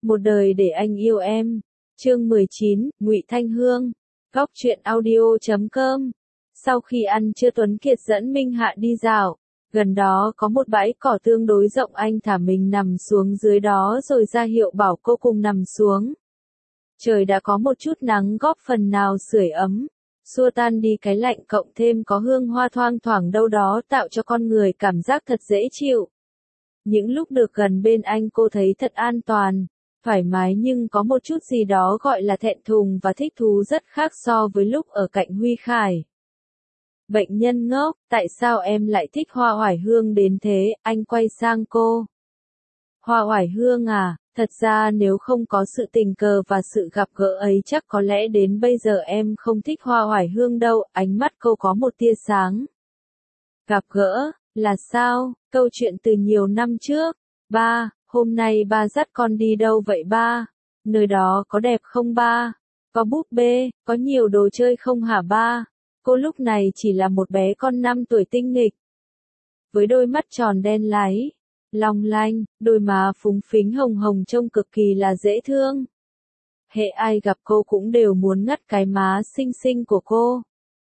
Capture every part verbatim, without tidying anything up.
Một đời để anh yêu em. Chương mười chín, Ngụy Thanh Hương. Góc truyện audio chấm com. Sau khi ăn trưa Tuấn Kiệt dẫn Minh Hạ đi dạo. Gần đó có một bãi cỏ tương đối rộng, anh thả mình nằm xuống dưới đó rồi ra hiệu bảo cô cùng nằm xuống. Trời đã có một chút nắng góp phần nào sưởi ấm, xua tan đi cái lạnh, cộng thêm có hương hoa thoang thoảng đâu đó tạo cho con người cảm giác thật dễ chịu. Những lúc được gần bên anh cô thấy thật an toàn, thoải mái, nhưng có một chút gì đó gọi là thẹn thùng và thích thú rất khác so với lúc ở cạnh Huy Khải. Bệnh nhân ngốc, tại sao em lại thích hoa oải hương đến thế? Anh quay sang cô. Hoa oải hương à, thật ra nếu không có sự tình cờ và sự gặp gỡ ấy chắc có lẽ đến bây giờ em không thích hoa oải hương đâu. Ánh mắt cô có một tia sáng. Gặp gỡ, là sao? Câu chuyện từ nhiều năm trước. Ba, hôm nay ba dắt con đi đâu vậy ba? Nơi đó có đẹp không ba? Có búp bê, có nhiều đồ chơi không hả ba? Cô lúc này chỉ là một bé con năm tuổi tinh nghịch. Với đôi mắt tròn đen láy, long lanh, đôi má phúng phính hồng hồng trông cực kỳ là dễ thương. Hễ ai gặp cô cũng đều muốn ngắt cái má xinh xinh của cô.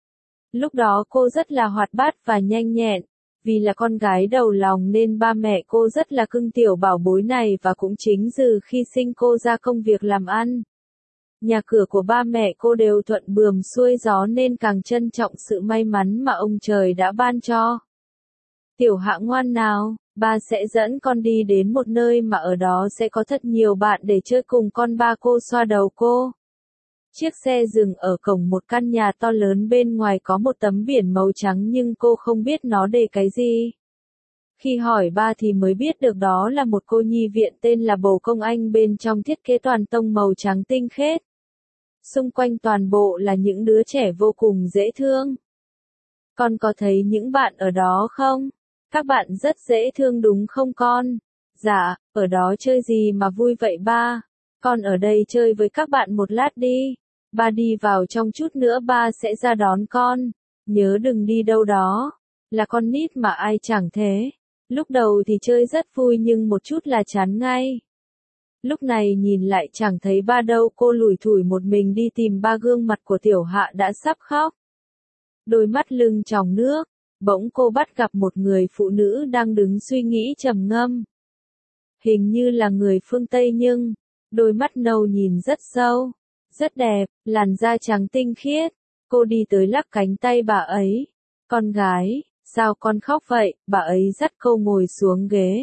Lúc đó cô rất là hoạt bát và nhanh nhẹn. Vì là con gái đầu lòng nên ba mẹ cô rất là cưng tiểu bảo bối này, và cũng chính từ khi sinh cô ra công việc làm ăn, nhà cửa của ba mẹ cô đều thuận buồm xuôi gió, nên càng trân trọng sự may mắn mà ông trời đã ban cho. Tiểu Hạ ngoan nào, ba sẽ dẫn con đi đến một nơi mà ở đó sẽ có thật nhiều bạn để chơi cùng con. Ba cô xoa đầu cô. Chiếc xe dừng ở cổng một căn nhà to lớn, bên ngoài có một tấm biển màu trắng nhưng cô không biết nó để cái gì. Khi hỏi ba thì mới biết được đó là một cô nhi viện tên là Bầu Công Anh, bên trong thiết kế toàn tông màu trắng tinh khiết. Xung quanh toàn bộ là những đứa trẻ vô cùng dễ thương. Con có thấy những bạn ở đó không? Các bạn rất dễ thương đúng không con? Dạ, ở đó chơi gì mà vui vậy ba? Con ở đây chơi với các bạn một lát đi. Ba đi vào trong chút nữa ba sẽ ra đón con. Nhớ đừng đi đâu đó. Là con nít mà ai chẳng thế. Lúc đầu thì chơi rất vui nhưng một chút là chán ngay. Lúc này nhìn lại chẳng thấy ba đâu, cô lủi thủi một mình đi tìm ba. Gương mặt của Tiểu Hạ đã sắp khóc. Đôi mắt lưng tròng nước. Bỗng cô bắt gặp một người phụ nữ đang đứng suy nghĩ trầm ngâm. Hình như là người phương Tây nhưng đôi mắt nâu nhìn rất sâu, rất đẹp, làn da trắng tinh khiết. Cô đi tới lắc cánh tay bà ấy. Con gái, sao con khóc vậy? Bà ấy dắt cô ngồi xuống ghế.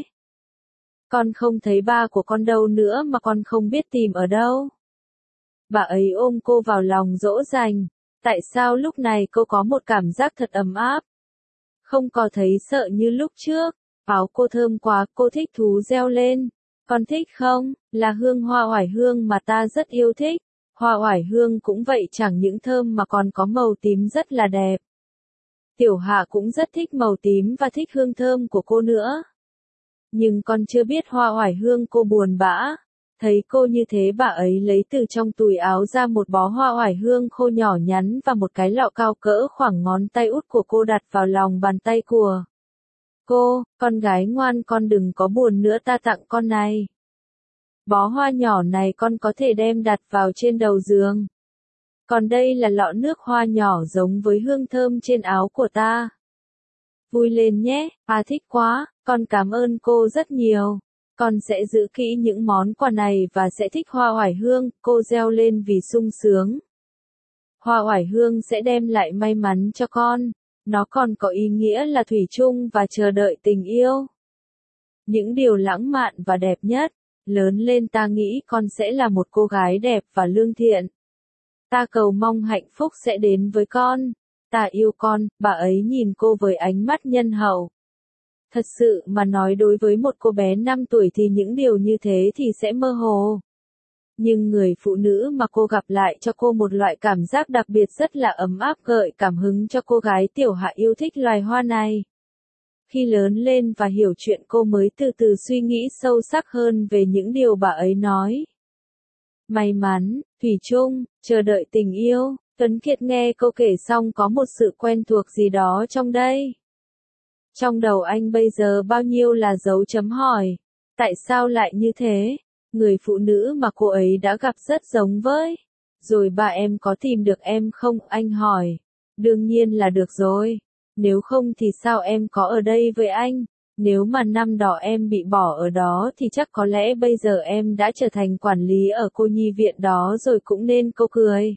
Con không thấy ba của con đâu nữa mà con không biết tìm ở đâu. Bà ấy ôm cô vào lòng dỗ dành. Tại sao lúc này cô có một cảm giác thật ấm áp? Không có thấy sợ như lúc trước. Áo cô thơm quá, cô thích thú reo lên. Con thích không? Là hương hoa oải hương mà ta rất yêu thích. Hoa oải hương cũng vậy, chẳng những thơm mà còn có màu tím rất là đẹp. Tiểu Hạ cũng rất thích màu tím và thích hương thơm của cô nữa. Nhưng con chưa biết hoa oải hương. Cô buồn bã. Thấy cô như thế, bà ấy lấy từ trong túi áo ra một bó hoa oải hương khô nhỏ nhắn và một cái lọ cao cỡ khoảng ngón tay út của cô, đặt vào lòng bàn tay của cô. Con gái ngoan, con đừng có buồn nữa, ta tặng con này. Bó hoa nhỏ này con có thể đem đặt vào trên đầu giường. Còn đây là lọ nước hoa nhỏ giống với hương thơm trên áo của ta. Vui lên nhé, à thích quá, con cảm ơn cô rất nhiều. Con sẽ giữ kỹ những món quà này và sẽ thích hoa oải hương. Cô reo lên vì sung sướng. Hoa oải hương sẽ đem lại may mắn cho con. Nó còn có ý nghĩa là thủy chung và chờ đợi tình yêu. Những điều lãng mạn và đẹp nhất. Lớn lên ta nghĩ con sẽ là một cô gái đẹp và lương thiện. Ta cầu mong hạnh phúc sẽ đến với con. Ta yêu con. Bà ấy nhìn cô với ánh mắt nhân hậu. Thật sự mà nói, đối với một cô bé năm tuổi thì những điều như thế thì sẽ mơ hồ. Nhưng người phụ nữ mà cô gặp lại cho cô một loại cảm giác đặc biệt rất là ấm áp, gợi cảm hứng cho cô gái. Tiểu Hạ yêu thích loài hoa này. Khi lớn lên và hiểu chuyện, cô mới từ từ suy nghĩ sâu sắc hơn về những điều bà ấy nói. May mắn, thủy chung, chờ đợi tình yêu. Tuấn Kiệt nghe cô kể xong có một sự quen thuộc gì đó trong đây. Trong đầu anh bây giờ bao nhiêu là dấu chấm hỏi. Tại sao lại như thế? Người phụ nữ mà cô ấy đã gặp rất giống với. Rồi ba em có tìm được em không? Anh hỏi. Đương nhiên là được rồi. Nếu không thì sao em có ở đây với anh? Nếu mà năm đó em bị bỏ ở đó thì chắc có lẽ bây giờ em đã trở thành quản lý ở cô nhi viện đó rồi cũng nên. Cô cười.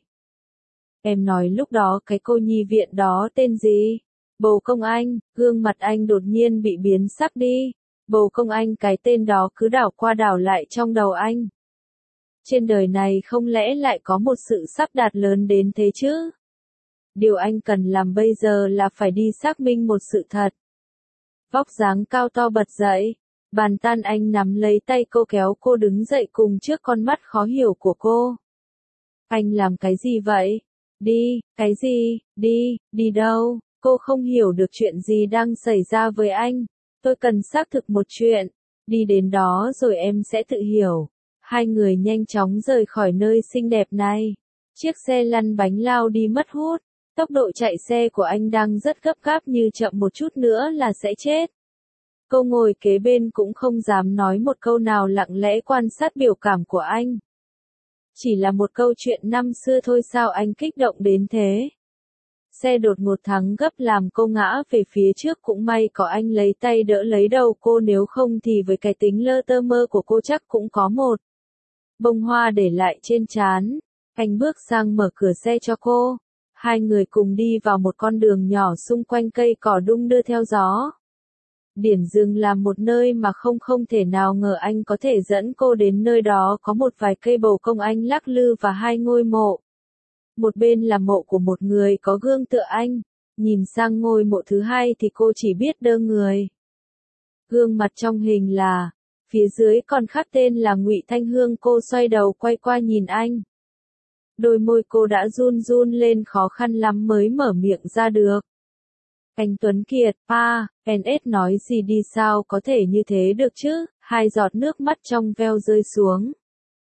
Em nói lúc đó cái cô nhi viện đó tên gì? Bầu Công Anh. Gương mặt anh đột nhiên bị biến sắc đi. Bầu Công Anh, cái tên đó cứ đảo qua đảo lại trong đầu anh. Trên đời này không lẽ lại có một sự sắp đặt lớn đến thế chứ? Điều anh cần làm bây giờ là phải đi xác minh một sự thật. Vóc dáng cao to bật dậy. Bàn tan anh nắm lấy tay cô kéo cô đứng dậy cùng trước con mắt khó hiểu của cô. Anh làm cái gì vậy? Đi, cái gì, đi, đi đâu? Cô không hiểu được chuyện gì đang xảy ra với anh. Tôi cần xác thực một chuyện. Đi đến đó rồi em sẽ tự hiểu. Hai người nhanh chóng rời khỏi nơi xinh đẹp này. Chiếc xe lăn bánh lao đi mất hút. Tốc độ chạy xe của anh đang rất gấp gáp, như chậm một chút nữa là sẽ chết. Cô ngồi kế bên cũng không dám nói một câu nào, lặng lẽ quan sát biểu cảm của anh. Chỉ là một câu chuyện năm xưa thôi sao anh kích động đến thế? Xe đột ngột thắng gấp làm cô ngã về phía trước, cũng may có anh lấy tay đỡ lấy đầu cô, nếu không thì với cái tính lơ tơ mơ của cô chắc cũng có một bông hoa để lại trên trán. Anh bước sang mở cửa xe cho cô. Hai người cùng đi vào một con đường nhỏ xung quanh cây cỏ đung đưa theo gió. Điển rừng là một nơi mà không không thể nào ngờ anh có thể dẫn cô đến nơi đó, có một vài cây bầu công anh lắc lư và hai ngôi mộ. Một bên là mộ của một người có gương tựa anh. Nhìn sang ngôi mộ thứ hai thì cô chỉ biết đơ người. Gương mặt trong hình là, phía dưới còn khắc tên là Ngụy Thanh Hương. Cô xoay đầu quay qua nhìn anh. Đôi môi cô đã run run lên, khó khăn lắm mới mở miệng ra được. Anh Tuấn Kiệt, pa, en ét nói gì đi, sao có thể như thế được chứ? Hai giọt nước mắt trong veo rơi xuống.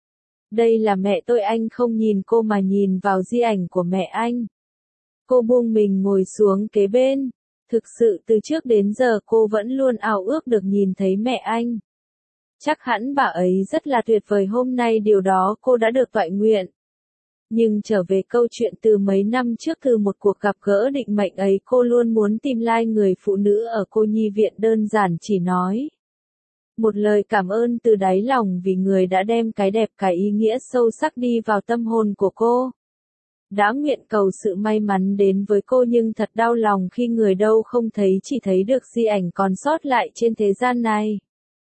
Đây là mẹ tôi. Anh không nhìn cô mà nhìn vào di ảnh của mẹ anh. Cô buông mình ngồi xuống kế bên. Thực sự từ trước đến giờ cô vẫn luôn ao ước được nhìn thấy mẹ anh. Chắc hẳn bà ấy rất là tuyệt vời, hôm nay điều đó cô đã được toại nguyện. Nhưng trở về câu chuyện từ mấy năm trước, từ một cuộc gặp gỡ định mệnh ấy, cô luôn muốn tìm lại người phụ nữ ở cô nhi viện, đơn giản chỉ nói một lời cảm ơn từ đáy lòng vì người đã đem cái đẹp, cái ý nghĩa sâu sắc đi vào tâm hồn của cô. Đã nguyện cầu sự may mắn đến với cô, nhưng thật đau lòng khi người đâu không thấy, chỉ thấy được di ảnh còn sót lại trên thế gian này.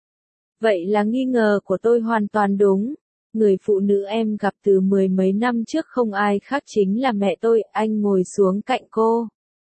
Vậy là nghi ngờ của tôi hoàn toàn đúng. Người phụ nữ em gặp từ mười mấy năm trước không ai khác chính là mẹ tôi. Anh ngồi xuống cạnh cô.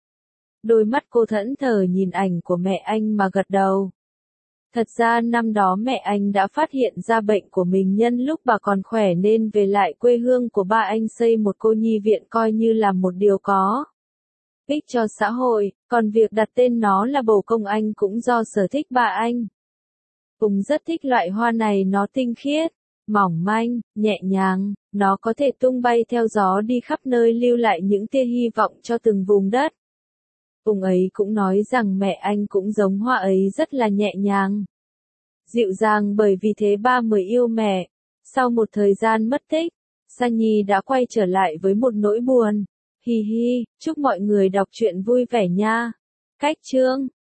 Đôi mắt cô thẫn thờ nhìn ảnh của mẹ anh mà gật đầu. Thật ra năm đó mẹ anh đã phát hiện ra bệnh của mình nhân lúc bà còn khỏe nên về lại quê hương của ba anh xây một cô nhi viện, coi như là một điều có ích cho xã hội, còn việc đặt tên nó là Bầu Công Anh cũng do sở thích bà anh. Cũng rất thích loại hoa này, nó tinh khiết, mỏng manh, nhẹ nhàng, nó có thể tung bay theo gió đi khắp nơi, lưu lại những tia hy vọng cho từng vùng đất. Ông ấy cũng nói rằng mẹ anh cũng giống hoa ấy, rất là nhẹ nhàng, dịu dàng, bởi vì thế ba mới yêu mẹ. Sau một thời gian mất tích, Sunny đã quay trở lại với một nỗi buồn. Hi hi, chúc mọi người đọc truyện vui vẻ nha. Cách chương